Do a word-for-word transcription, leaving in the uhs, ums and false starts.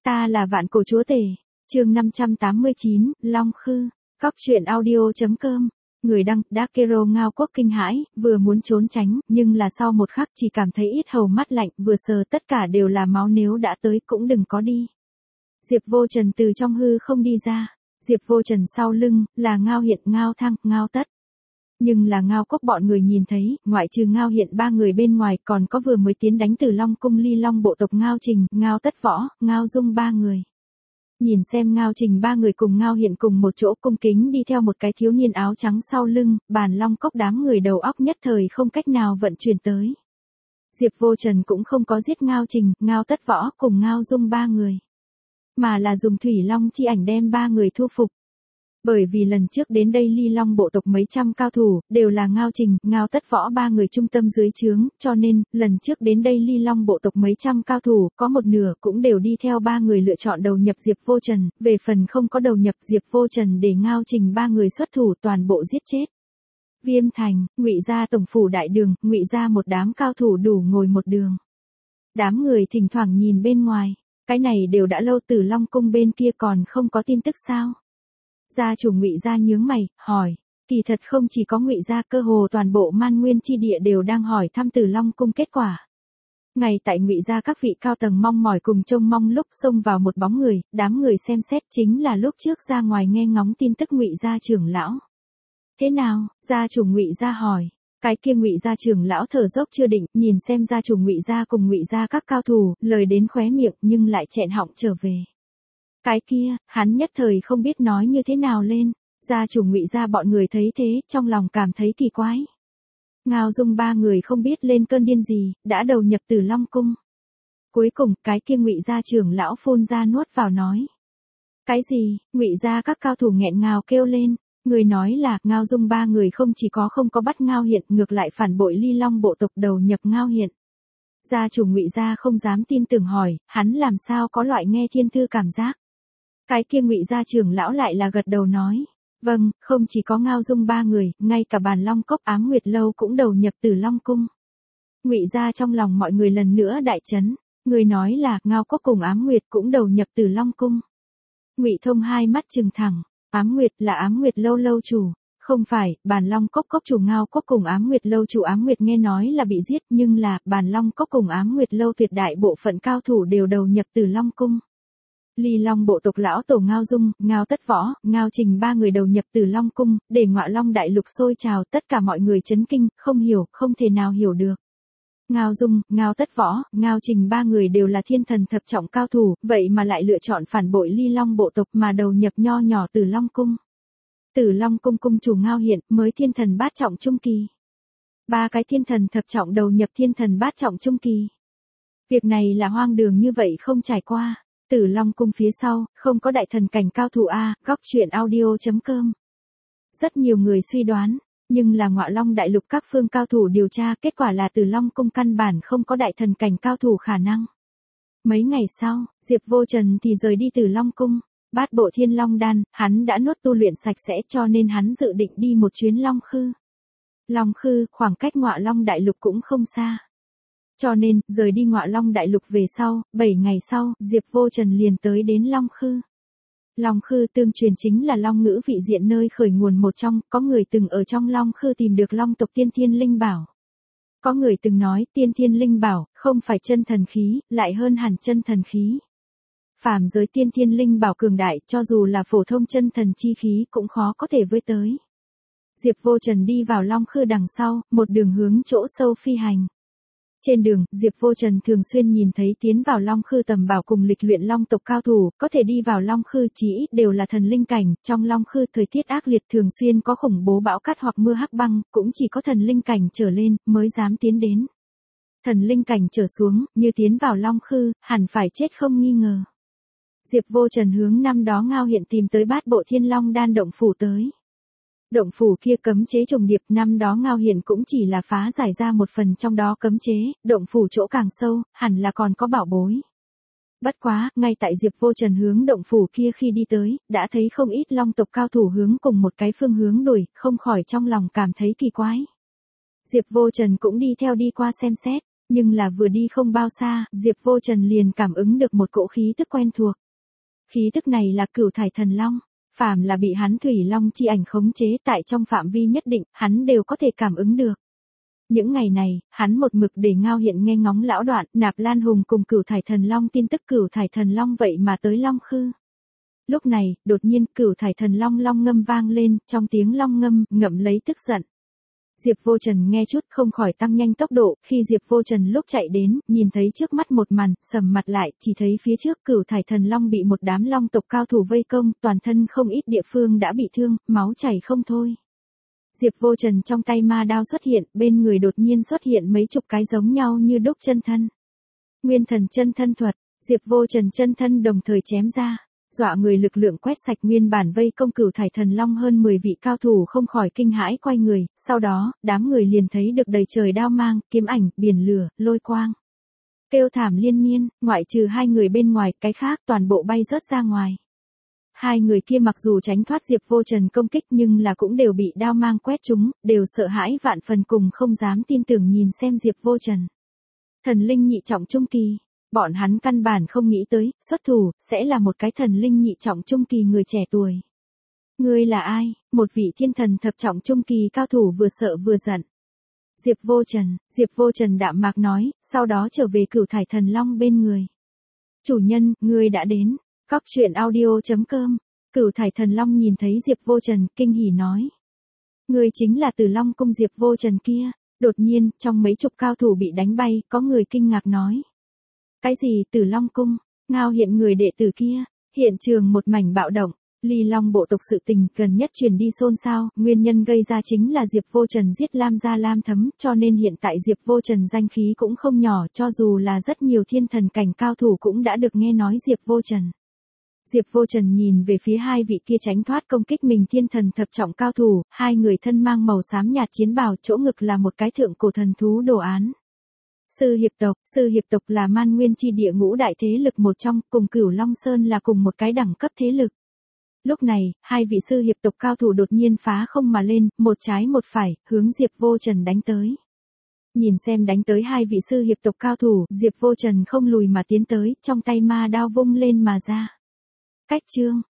Ta là Vạn Cổ Chúa Tể, chương năm trăm tám mươi chín, Long Khư, Cóc truyện audio.com. Người đăng, Dakero ngao quốc kinh hãi, vừa muốn trốn tránh, nhưng là sau một khắc chỉ cảm thấy ít hầu mắt lạnh, vừa sờ tất cả đều là máu, nếu đã tới cũng đừng có đi. Diệp Vô Trần từ trong hư không đi ra, Diệp Vô Trần sau lưng, là Ngao Hiện, Ngao Thăng, Ngao Tất. Nhưng là Ngao quốc bọn người nhìn thấy, ngoại trừ Ngao Hiện ba người bên ngoài còn có vừa mới tiến đánh từ Long cung Ly Long bộ tộc Ngao Trình, Ngao Tất Võ, Ngao Dung ba người. Nhìn xem Ngao Trình ba người cùng Ngao Hiện cùng một chỗ cung kính đi theo một cái thiếu niên áo trắng sau lưng, bàn Long cốc đám người đầu óc nhất thời không cách nào vận chuyển tới. Diệp Vô Trần cũng không có giết Ngao Trình, Ngao Tất Võ cùng Ngao Dung ba người, mà là dùng thủy long chi ảnh đem ba người thu phục. Bởi vì lần trước đến đây Ly Long bộ tộc mấy trăm cao thủ, đều là Ngao Trình, Ngao Tất Võ ba người trung tâm dưới trướng, cho nên, lần trước đến đây Ly Long bộ tộc mấy trăm cao thủ, có một nửa cũng đều đi theo ba người lựa chọn đầu nhập Diệp Vô Trần, về phần không có đầu nhập Diệp Vô Trần để Ngao Trình ba người xuất thủ toàn bộ giết chết. Viêm Thành, Ngụy gia tổng phủ đại đường, Ngụy gia một đám cao thủ đủ ngồi một đường. Đám người thỉnh thoảng nhìn bên ngoài, cái này đều đã lâu, từ Long cung bên kia còn không có tin tức sao? Gia chủ Ngụy gia nhướng mày, hỏi, kỳ thật không chỉ có Ngụy gia, cơ hồ toàn bộ Man Nguyên chi địa đều đang hỏi thăm Từ Long cung kết quả. Ngay tại Ngụy gia các vị cao tầng mong mỏi cùng trông mong lúc xông vào một bóng người, đám người xem xét chính là lúc trước ra ngoài nghe ngóng tin tức Ngụy gia trưởng lão. Thế nào? Gia chủ Ngụy gia hỏi. Cái kia Ngụy gia trưởng lão thở dốc chưa định, nhìn xem gia chủ Ngụy gia cùng Ngụy gia các cao thủ, lời đến khóe miệng nhưng lại chẹn họng trở về. Cái kia, hắn nhất thời không biết nói như thế nào lên. Gia chủ Ngụy gia bọn người thấy thế, trong lòng cảm thấy kỳ quái. Ngao Dung ba người không biết lên cơn điên gì, đã đầu nhập Từ Long cung. Cuối cùng, cái kia Ngụy gia trưởng lão phun ra nuốt vào nói. Cái gì? Ngụy gia các cao thủ nghẹn ngào kêu lên. Người nói là, Ngao Dung ba người không chỉ có không có bắt Ngao Hiện, ngược lại phản bội Ly Long bộ tộc đầu nhập Ngao Hiện. Gia chủ Ngụy gia không dám tin tưởng hỏi, hắn làm sao có loại nghe thiên thư cảm giác. Cái kia Ngụy gia trưởng lão lại là gật đầu nói, vâng, không chỉ có Ngao Dung ba người, ngay cả bàn Long cốc Ám Nguyệt lâu cũng đầu nhập Từ Long cung. Ngụy gia trong lòng mọi người lần nữa đại chấn, người nói là Ngao cốc cùng Ám Nguyệt cũng đầu nhập Từ Long cung. Ngụy Thông hai mắt trừng thẳng, Ám Nguyệt là Ám Nguyệt lâu lâu chủ, không phải, bàn Long cốc cốc chủ Ngao cốc cùng Ám Nguyệt lâu chủ Ám Nguyệt nghe nói là bị giết, nhưng là, bàn Long cốc cùng Ám Nguyệt lâu tuyệt đại bộ phận cao thủ đều đầu nhập Từ Long cung. Ly Long bộ tộc lão tổ Ngao Dung, Ngao Tất Võ, Ngao Trình ba người đầu nhập Từ Long cung, để Ngọa Long đại lục sôi trào, tất cả mọi người chấn kinh, không hiểu, không thể nào hiểu được. Ngao Dung, Ngao Tất Võ, Ngao Trình ba người đều là thiên thần thập trọng cao thủ, vậy mà lại lựa chọn phản bội Ly Long bộ tộc mà đầu nhập nho nhỏ Từ Long cung. Từ Long cung cung chủ Ngao Hiện mới thiên thần bát trọng trung kỳ. Ba cái thiên thần thập trọng đầu nhập thiên thần bát trọng trung kỳ. Việc này là hoang đường như vậy không trải qua. Từ Long cung phía sau, không có đại thần cảnh cao thủ A, Góc truyện audio.com. Rất nhiều người suy đoán, nhưng là Ngọa Long đại lục các phương cao thủ điều tra, kết quả là Từ Long cung căn bản không có đại thần cảnh cao thủ khả năng. Mấy ngày sau, Diệp Vô Trần thì rời đi Từ Long cung, bát bộ thiên long đan, hắn đã nuốt tu luyện sạch sẽ cho nên hắn dự định đi một chuyến Long Khư. Long Khư, khoảng cách Ngọa Long đại lục cũng không xa. Cho nên, rời đi Ngọa Long đại lục về sau, bảy ngày sau, Diệp Vô Trần liền tới đến Long Khư. Long Khư tương truyền chính là Long ngữ vị diện nơi khởi nguồn một trong, có người từng ở trong Long Khư tìm được Long tộc tiên thiên linh bảo. Có người từng nói tiên thiên linh bảo, không phải chân thần khí, lại hơn hẳn chân thần khí. Phàm giới tiên thiên linh bảo cường đại, cho dù là phổ thông chân thần chi khí cũng khó có thể với tới. Diệp Vô Trần đi vào Long Khư đằng sau, một đường hướng chỗ sâu phi hành. Trên đường, Diệp Vô Trần thường xuyên nhìn thấy tiến vào Long Khư tầm bảo cùng lịch luyện Long tộc cao thủ, có thể đi vào Long Khư chỉ ít đều là thần linh cảnh, trong Long Khư thời tiết ác liệt thường xuyên có khủng bố bão cát hoặc mưa hắc băng, cũng chỉ có thần linh cảnh trở lên, mới dám tiến đến. Thần linh cảnh trở xuống, như tiến vào Long Khư, hẳn phải chết không nghi ngờ. Diệp Vô Trần hướng năm đó Ngao Hiện tìm tới bát bộ thiên long đan động phủ tới. Động phủ kia cấm chế trùng điệp, năm đó Ngao Hiện cũng chỉ là phá giải ra một phần trong đó cấm chế, động phủ chỗ càng sâu, hẳn là còn có bảo bối. Bất quá, ngay tại Diệp Vô Trần hướng động phủ kia khi đi tới, đã thấy không ít Long tộc cao thủ hướng cùng một cái phương hướng đuổi, không khỏi trong lòng cảm thấy kỳ quái. Diệp Vô Trần cũng đi theo đi qua xem xét, Nhưng là vừa đi không bao xa, Diệp Vô Trần liền cảm ứng được một cỗ khí tức quen thuộc. Khí tức này là Cửu Thải Thần Long, phàm là bị hắn Thủy Long chi ảnh khống chế tại trong phạm vi nhất định, hắn đều có thể cảm ứng được. Những ngày này, hắn một mực để Ngao Hiện nghe ngóng lão đoạn, Nạp Lan Hùng cùng Cửu Thải Thần Long tin tức Cửu Thải Thần Long vậy mà tới Long Khư. Lúc này, đột nhiên Cửu Thải Thần Long long ngâm vang lên, trong tiếng long ngâm, ngậm lấy tức giận. Diệp Vô Trần nghe chút không khỏi tăng nhanh tốc độ, khi Diệp Vô Trần lúc chạy đến, nhìn thấy trước mắt một màn, sầm mặt lại, chỉ thấy phía trước Cửu Thải Thần Long bị một đám long tộc cao thủ vây công, toàn thân không ít địa phương đã bị thương, máu chảy không thôi. Diệp Vô Trần trong tay ma đao xuất hiện, bên người đột nhiên xuất hiện mấy chục cái giống nhau như đúc chân thân. Nguyên Thần chân thân thuật, Diệp Vô Trần chân thân đồng thời chém ra. Dọa người lực lượng quét sạch nguyên bản vây công Cửu Thải Thần Long hơn mười vị cao thủ không khỏi kinh hãi quay người, sau đó, đám người liền thấy được đầy trời đao mang, kiếm ảnh, biển lửa, lôi quang. Kêu thảm liên miên, ngoại trừ hai người bên ngoài, cái khác toàn bộ bay rớt ra ngoài. Hai người kia mặc dù tránh thoát Diệp Vô Trần công kích nhưng là cũng đều bị đao mang quét trúng, đều sợ hãi vạn phần cùng không dám tin tưởng nhìn xem Diệp Vô Trần. Thần linh nhị trọng trung kỳ. Bọn hắn căn bản không nghĩ tới, xuất thủ, sẽ là một cái thần linh nhị trọng trung kỳ người trẻ tuổi. Ngươi là ai? Một vị thiên thần thập trọng trung kỳ cao thủ vừa sợ vừa giận. Diệp Vô Trần, Diệp Vô Trần đạm mạc nói, sau đó trở về Cửu Thải Thần Long bên người. Chủ nhân, ngươi đã đến. Cóc truyện audio chấm com. Cửu Thải Thần Long nhìn thấy Diệp Vô Trần, kinh hỉ nói. Ngươi chính là Từ Long cung Diệp Vô Trần kia. Đột nhiên, trong mấy chục cao thủ bị đánh bay, có người kinh ngạc nói. Cái gì Tử Long cung? Ngao Hiện người đệ tử kia? Hiện trường một mảnh bạo động, Ly Long bộ tộc sự tình gần nhất truyền đi xôn xao, nguyên nhân gây ra chính là Diệp Vô Trần giết Lam Gia Lam Thấm, cho nên hiện tại Diệp Vô Trần danh khí cũng không nhỏ, cho dù là rất nhiều thiên thần cảnh cao thủ cũng đã được nghe nói Diệp Vô Trần. Diệp Vô Trần nhìn về phía hai vị kia tránh thoát công kích mình thiên thần thập trọng cao thủ, hai người thân mang màu xám nhạt chiến bào, chỗ ngực là một cái thượng cổ thần thú đồ án. Sư hiệp tộc, sư hiệp tộc là Man Nguyên chi địa ngũ đại thế lực một trong, cùng Cửu Long Sơn là cùng một cái đẳng cấp thế lực. Lúc này, hai vị sư hiệp tộc cao thủ đột nhiên phá không mà lên, một trái một phải, hướng Diệp Vô Trần đánh tới. Nhìn xem đánh tới hai vị sư hiệp tộc cao thủ, Diệp Vô Trần không lùi mà tiến tới, trong tay ma đao vung lên mà ra. Cách chương,